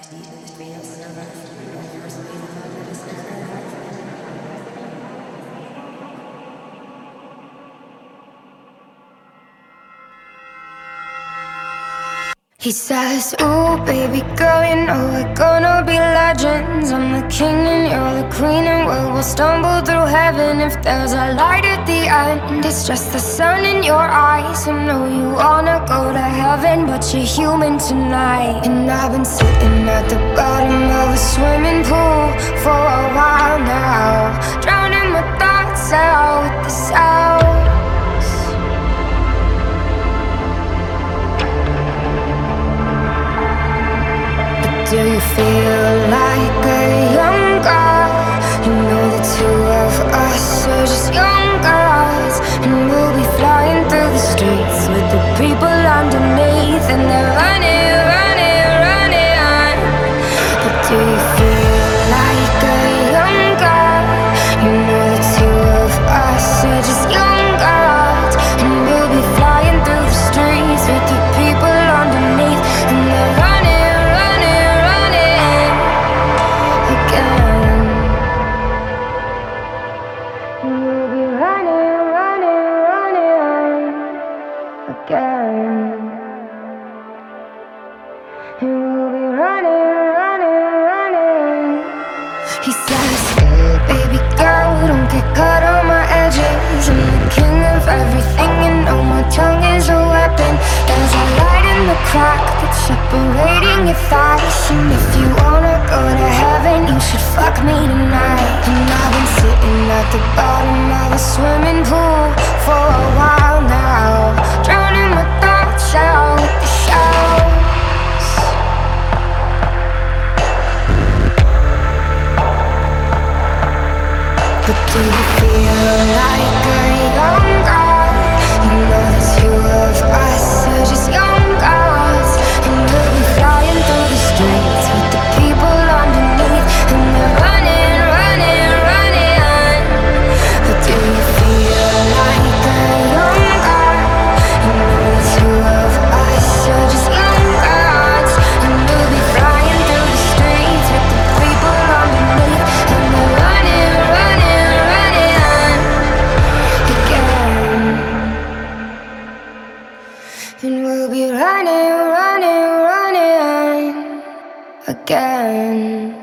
He says, ooh, baby girl, you know we're gonna be legends. I'm the king and you're the queen, and we'll stumble through heaven. If there's a light at the end, it's just the sun in your eyes. I know you wanna go to heaven, but you're human tonight. And I've been sitting at the bottom of a swimming pool for a while now, drowning my thoughts out with the sound. Do you feel like a young girl? You know the two of us are just young girls, and we'll be flying through the streets with the people underneath, and they're running, running, running. But do you feel like a young girl? You know the two of us are just young girls, and we'll be flying through the streets with the people underneath, and they're running. He says, baby girl, don't get caught on my edges. I'm the king of everything, and know my tongue is a weapon. There's a light in the crack that's separating your thighs, and if you wanna go to heaven, you should fuck me tonight. And I've been sitting at the bottom of a swimming pool for a while now, drowning my thoughts out with the shouts. But do you feel like a young girl? You know the two of us are just young girls, and we'll be flying through the streets with the people underneath, and they're running, running, running. But do you feel like a young girl? You know the two of us are just young girls, and we'll be flying through the streets with the people underneath, and they're running, running. And we'll be running, running, running again.